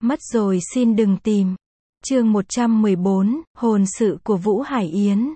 Mất rồi xin đừng tìm. Chương 114, hồn sự của Vũ Hải Yến.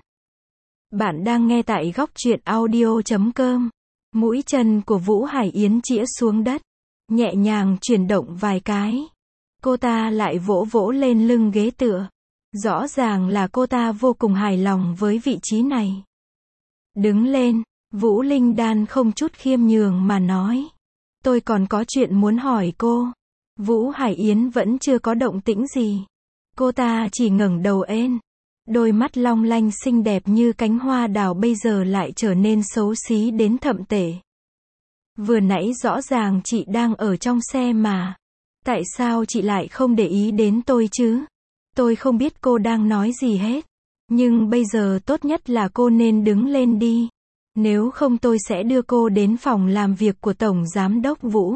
Bạn đang nghe tại góc truyện audio.com. Mũi chân của Vũ Hải Yến chĩa xuống đất, nhẹ nhàng chuyển động vài cái. Cô ta lại vỗ vỗ lên lưng ghế tựa. Rõ ràng là cô ta vô cùng hài lòng với vị trí này. Đứng lên, Vũ Linh Đan không chút khiêm nhường mà nói. Tôi còn có chuyện muốn hỏi cô. Vũ Hải Yến vẫn chưa có động tĩnh gì. Cô ta chỉ ngẩng đầu lên. Đôi mắt long lanh xinh đẹp như cánh hoa đào bây giờ lại trở nên xấu xí đến thậm tệ. Vừa nãy rõ ràng chị đang ở trong xe mà. Tại sao chị lại không để ý đến tôi chứ? Tôi không biết cô đang nói gì hết. Nhưng bây giờ tốt nhất là cô nên đứng lên đi. Nếu không tôi sẽ đưa cô đến phòng làm việc của Tổng Giám đốc Vũ.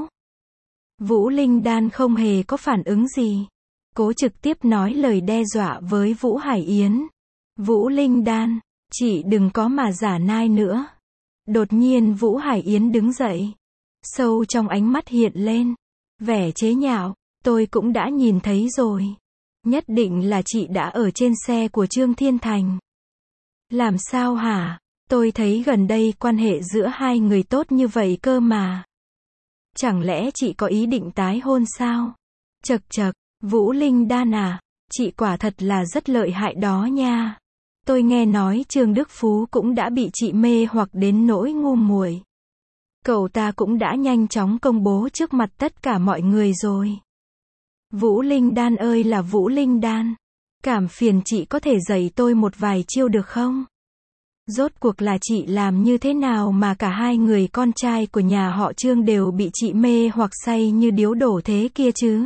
Vũ Linh Đan không hề có phản ứng gì. Cố trực tiếp nói lời đe dọa với Vũ Hải Yến. Vũ Linh Đan, chị đừng có mà giả nai nữa. Đột nhiên Vũ Hải Yến đứng dậy. Sâu trong ánh mắt hiện lên vẻ chế nhạo. Tôi cũng đã nhìn thấy rồi. Nhất định là chị đã ở trên xe của Trương Thiên Thành. Làm sao hả? Tôi thấy gần đây quan hệ giữa hai người tốt như vậy cơ mà. Chẳng lẽ chị có ý định tái hôn sao? Chậc chậc, Vũ Linh Đan à, chị quả thật là rất lợi hại đó nha. Tôi nghe nói Trương Đức Phú cũng đã bị chị mê hoặc đến nỗi ngu muội. Cậu ta cũng đã nhanh chóng công bố trước mặt tất cả mọi người rồi. Vũ Linh Đan ơi là Vũ Linh Đan, cảm phiền chị có thể dạy tôi một vài chiêu được không? Rốt cuộc là chị làm như thế nào mà cả hai người con trai của nhà họ Trương đều bị chị mê hoặc say như điếu đổ thế kia chứ?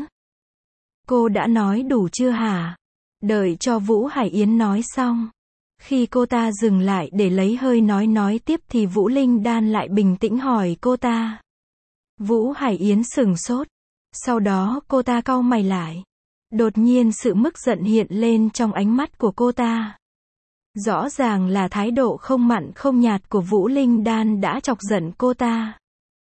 Cô đã nói đủ chưa hả? Đợi cho Vũ Hải Yến nói xong. Khi cô ta dừng lại để lấy hơi nói tiếp thì Vũ Linh Đan lại bình tĩnh hỏi cô ta. Vũ Hải Yến sửng sốt. Sau đó cô ta cau mày lại. Đột nhiên sự mức giận hiện lên trong ánh mắt của cô ta. Rõ ràng là thái độ không mặn không nhạt của Vũ Linh Đan đã chọc giận cô ta.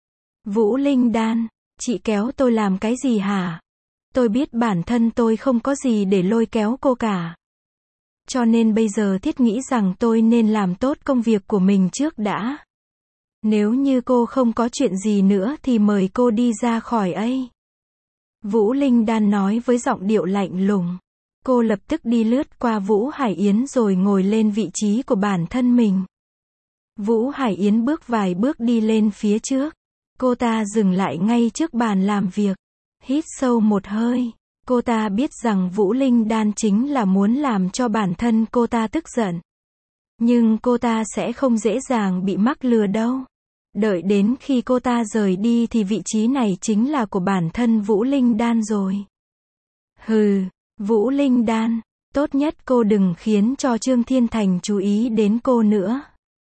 Vũ Linh Đan, chị kéo tôi làm cái gì hả? Tôi biết bản thân tôi không có gì để lôi kéo cô cả. Cho nên bây giờ thiết nghĩ rằng tôi nên làm tốt công việc của mình trước đã. Nếu như cô không có chuyện gì nữa thì mời cô đi ra khỏi ấy. Vũ Linh Đan nói với giọng điệu lạnh lùng. Cô lập tức đi lướt qua Vũ Hải Yến rồi ngồi lên vị trí của bản thân mình. Vũ Hải Yến bước vài bước đi lên phía trước. Cô ta dừng lại ngay trước bàn làm việc. Hít sâu một hơi. Cô ta biết rằng Vũ Linh Đan chính là muốn làm cho bản thân cô ta tức giận. Nhưng cô ta sẽ không dễ dàng bị mắc lừa đâu. Đợi đến khi cô ta rời đi thì vị trí này chính là của bản thân Vũ Linh Đan rồi. Hừ, Vũ Linh Đan, tốt nhất cô đừng khiến cho Trương Thiên Thành chú ý đến cô nữa.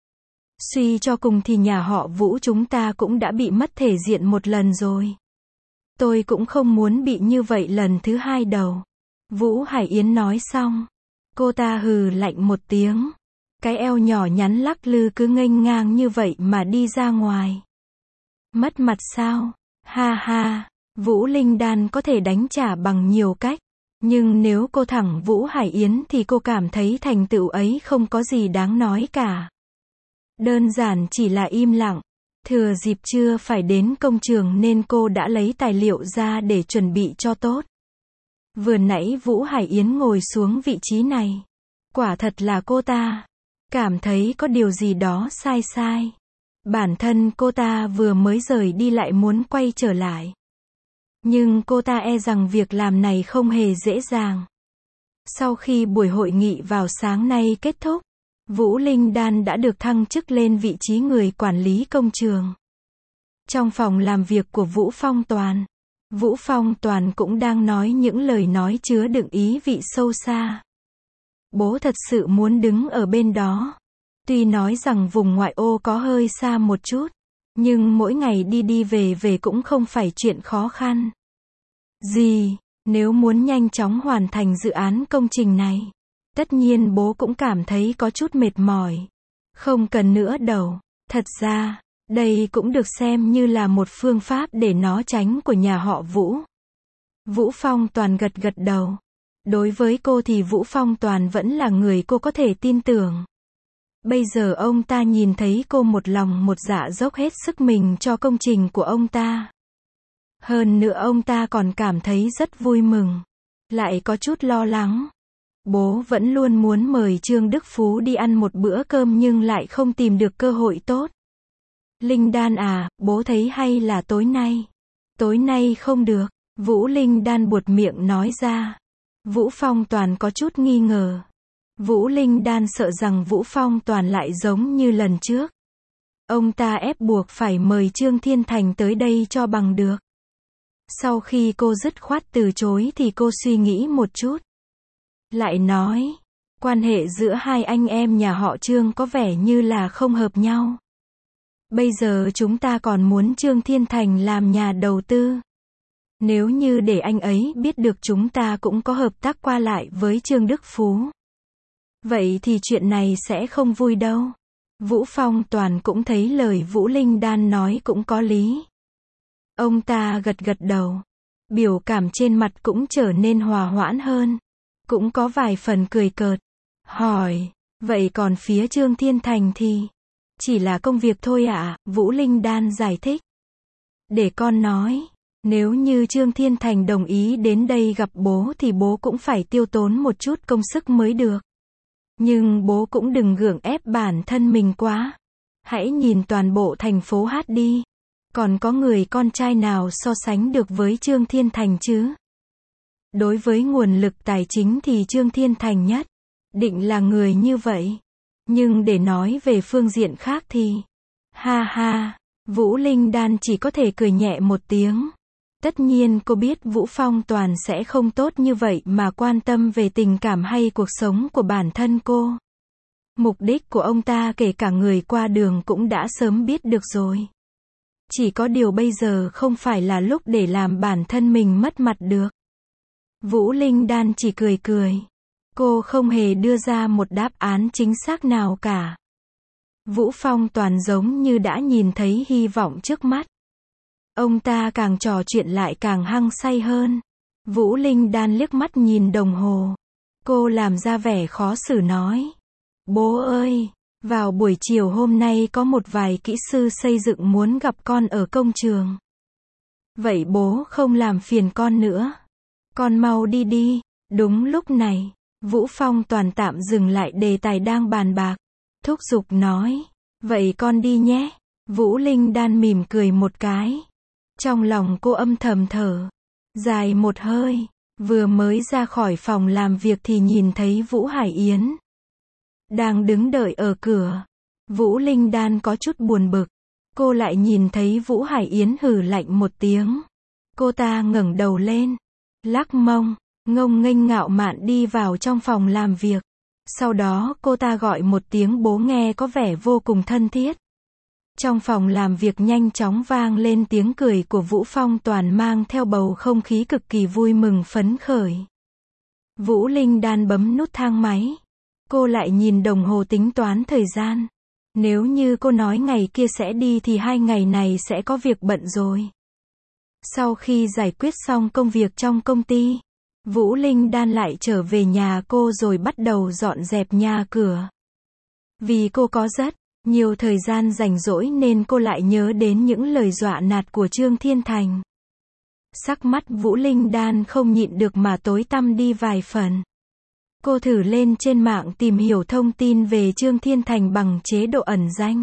Suy cho cùng thì nhà họ Vũ chúng ta cũng đã bị mất thể diện một lần rồi. Tôi cũng không muốn bị như vậy lần thứ hai đâu. Vũ Hải Yến nói xong. Cô ta hừ lạnh một tiếng. Cái eo nhỏ nhắn lắc lư cứ nghênh ngang như vậy mà đi ra ngoài. Mất mặt sao? Ha ha, Vũ Linh Đan có thể đánh trả bằng nhiều cách. Nhưng nếu cô thẳng Vũ Hải Yến thì cô cảm thấy thành tựu ấy không có gì đáng nói cả. Đơn giản chỉ là im lặng. Thừa dịp chưa phải đến công trường nên cô đã lấy tài liệu ra để chuẩn bị cho tốt. Vừa nãy Vũ Hải Yến ngồi xuống vị trí này. Quả thật là cô ta cảm thấy có điều gì đó sai sai. Bản thân cô ta vừa mới rời đi lại muốn quay trở lại. Nhưng cô ta e rằng việc làm này không hề dễ dàng. Sau khi buổi hội nghị vào sáng nay kết thúc, Vũ Linh Đan đã được thăng chức lên vị trí người quản lý công trường. Trong phòng làm việc của Vũ Phong Toàn, Vũ Phong Toàn cũng đang nói những lời nói chứa đựng ý vị sâu xa. Bố thật sự muốn đứng ở bên đó. Tuy nói rằng vùng ngoại ô có hơi xa một chút, nhưng mỗi ngày đi đi về về cũng không phải chuyện khó khăn. Gì, nếu muốn nhanh chóng hoàn thành dự án công trình này, tất nhiên bố cũng cảm thấy có chút mệt mỏi. Không cần nữa đâu. Thật ra, đây cũng được xem như là một phương pháp để nó tránh của nhà họ Vũ. Vũ Phong Toàn gật gật đầu. Đối với cô thì Vũ Phong Toàn vẫn là người cô có thể tin tưởng. Bây giờ ông ta nhìn thấy cô một lòng một dạ dốc hết sức mình cho công trình của ông ta. Hơn nữa ông ta còn cảm thấy rất vui mừng. Lại có chút lo lắng. Bố vẫn luôn muốn mời Trương Đức Phú đi ăn một bữa cơm nhưng lại không tìm được cơ hội tốt. Linh Đan à, bố thấy hay là tối nay? Tối nay không được, Vũ Linh Đan buột miệng nói ra. Vũ Phong Toàn có chút nghi ngờ. Vũ Linh Đan sợ rằng Vũ Phong Toàn lại giống như lần trước. Ông ta ép buộc phải mời Trương Thiên Thành tới đây cho bằng được. Sau khi cô dứt khoát từ chối thì cô suy nghĩ một chút. Lại nói, quan hệ giữa hai anh em nhà họ Trương có vẻ như là không hợp nhau. Bây giờ chúng ta còn muốn Trương Thiên Thành làm nhà đầu tư. Nếu như để anh ấy biết được chúng ta cũng có hợp tác qua lại với Trương Đức Phú. Vậy thì chuyện này sẽ không vui đâu. Vũ Phong Toàn cũng thấy lời Vũ Linh Đan nói cũng có lý. Ông ta gật gật đầu. Biểu cảm trên mặt cũng trở nên hòa hoãn hơn. Cũng có vài phần cười cợt. Hỏi, vậy còn phía Trương Thiên Thành thì? Chỉ là công việc thôi ạ, Vũ Linh Đan giải thích. Để con nói, nếu như Trương Thiên Thành đồng ý đến đây gặp bố thì bố cũng phải tiêu tốn một chút công sức mới được. Nhưng bố cũng đừng gượng ép bản thân mình quá. Hãy nhìn toàn bộ thành phố Hát đi. Còn có người con trai nào so sánh được với Trương Thiên Thành chứ? Đối với nguồn lực tài chính thì Trương Thiên Thành nhất định là người như vậy. Nhưng để nói về phương diện khác thì... Ha ha, Vũ Linh Đan chỉ có thể cười nhẹ một tiếng. Tất nhiên cô biết Vũ Phong Toàn sẽ không tốt như vậy mà quan tâm về tình cảm hay cuộc sống của bản thân cô. Mục đích của ông ta kể cả người qua đường cũng đã sớm biết được rồi. Chỉ có điều bây giờ không phải là lúc để làm bản thân mình mất mặt được. Vũ Linh Đan chỉ cười cười. Cô không hề đưa ra một đáp án chính xác nào cả. Vũ Phong Toàn giống như đã nhìn thấy hy vọng trước mắt. Ông ta càng trò chuyện lại càng hăng say hơn. Vũ Linh Đan liếc mắt nhìn đồng hồ. Cô làm ra vẻ khó xử nói. Bố ơi, vào buổi chiều hôm nay có một vài kỹ sư xây dựng muốn gặp con ở công trường. Vậy bố không làm phiền con nữa. Con mau đi đi. Đúng lúc này, Vũ Phong Toàn tạm dừng lại đề tài đang bàn bạc. Thúc giục nói. Vậy con đi nhé. Vũ Linh Đan mỉm cười một cái. Trong lòng cô âm thầm thở dài một hơi. Vừa mới ra khỏi phòng làm việc thì nhìn thấy Vũ Hải Yến đang đứng đợi ở cửa. Vũ Linh Đan có chút buồn bực. Cô lại nhìn thấy Vũ Hải Yến hừ lạnh một tiếng. Cô ta ngẩng đầu lên, lắc mông, ngông nghênh ngạo mạn đi vào trong phòng làm việc. Sau đó cô ta gọi một tiếng bố nghe có vẻ vô cùng thân thiết. Trong phòng làm việc nhanh chóng vang lên tiếng cười của Vũ Phong Toàn mang theo bầu không khí cực kỳ vui mừng phấn khởi. Vũ Linh Đan bấm nút thang máy. Cô lại nhìn đồng hồ tính toán thời gian. Nếu như cô nói ngày kia sẽ đi thì 2 ngày này sẽ có việc bận rồi. Sau khi giải quyết xong công việc trong công ty, Vũ Linh Đan lại trở về nhà cô rồi bắt đầu dọn dẹp nhà cửa. Vì cô có rất nhiều thời gian rảnh rỗi nên cô lại nhớ đến những lời dọa nạt của Trương Thiên Thành. Sắc mắt Vũ Linh Đan không nhịn được mà tối tăm đi vài phần. Cô thử lên trên mạng tìm hiểu thông tin về Trương Thiên Thành bằng chế độ ẩn danh.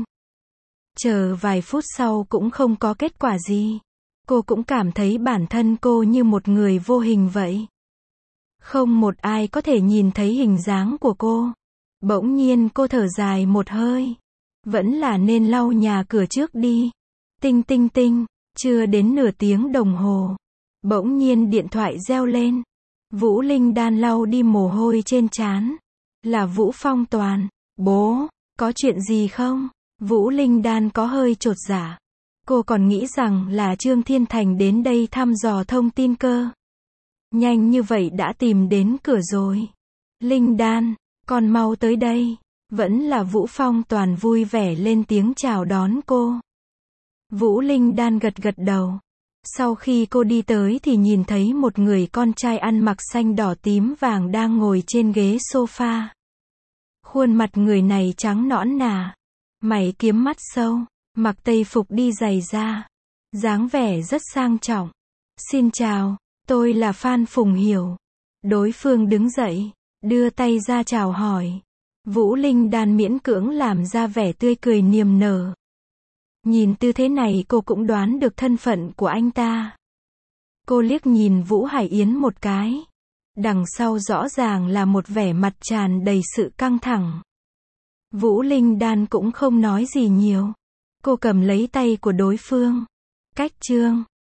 Chờ vài phút sau cũng không có kết quả gì. Cô cũng cảm thấy bản thân cô như một người vô hình vậy. Không một ai có thể nhìn thấy hình dáng của cô. Bỗng nhiên cô thở dài một hơi. Vẫn là nên lau nhà cửa trước đi. Tinh tinh tinh, chưa đến nửa tiếng đồng hồ. Bỗng nhiên điện thoại reo lên. Vũ Linh Đan lau đi mồ hôi trên trán. Là Vũ Phong Toàn. Bố, có chuyện gì không? Vũ Linh Đan có hơi chột dạ. Cô còn nghĩ rằng là Trương Thiên Thành đến đây thăm dò thông tin cơ. Nhanh như vậy đã tìm đến cửa rồi. Linh Đan, con mau tới đây. Vẫn là Vũ Phong Toàn vui vẻ lên tiếng chào đón cô. Vũ Linh Đan gật gật đầu. Sau khi cô đi tới thì nhìn thấy một người con trai ăn mặc xanh đỏ tím vàng đang ngồi trên ghế sofa. Khuôn mặt người này trắng nõn nà, mày kiếm mắt sâu, mặc tây phục đi giày da, dáng vẻ rất sang trọng. Xin chào, tôi là Phan Phùng Hiểu. Đối phương đứng dậy, đưa tay ra chào hỏi. Vũ Linh Đan miễn cưỡng làm ra vẻ tươi cười niềm nở. Nhìn tư thế này cô cũng đoán được thân phận của anh ta. Cô liếc nhìn Vũ Hải Yến một cái. Đằng sau rõ ràng là một vẻ mặt tràn đầy sự căng thẳng. Vũ Linh Đan cũng không nói gì nhiều. Cô cầm lấy tay của đối phương. Cách chương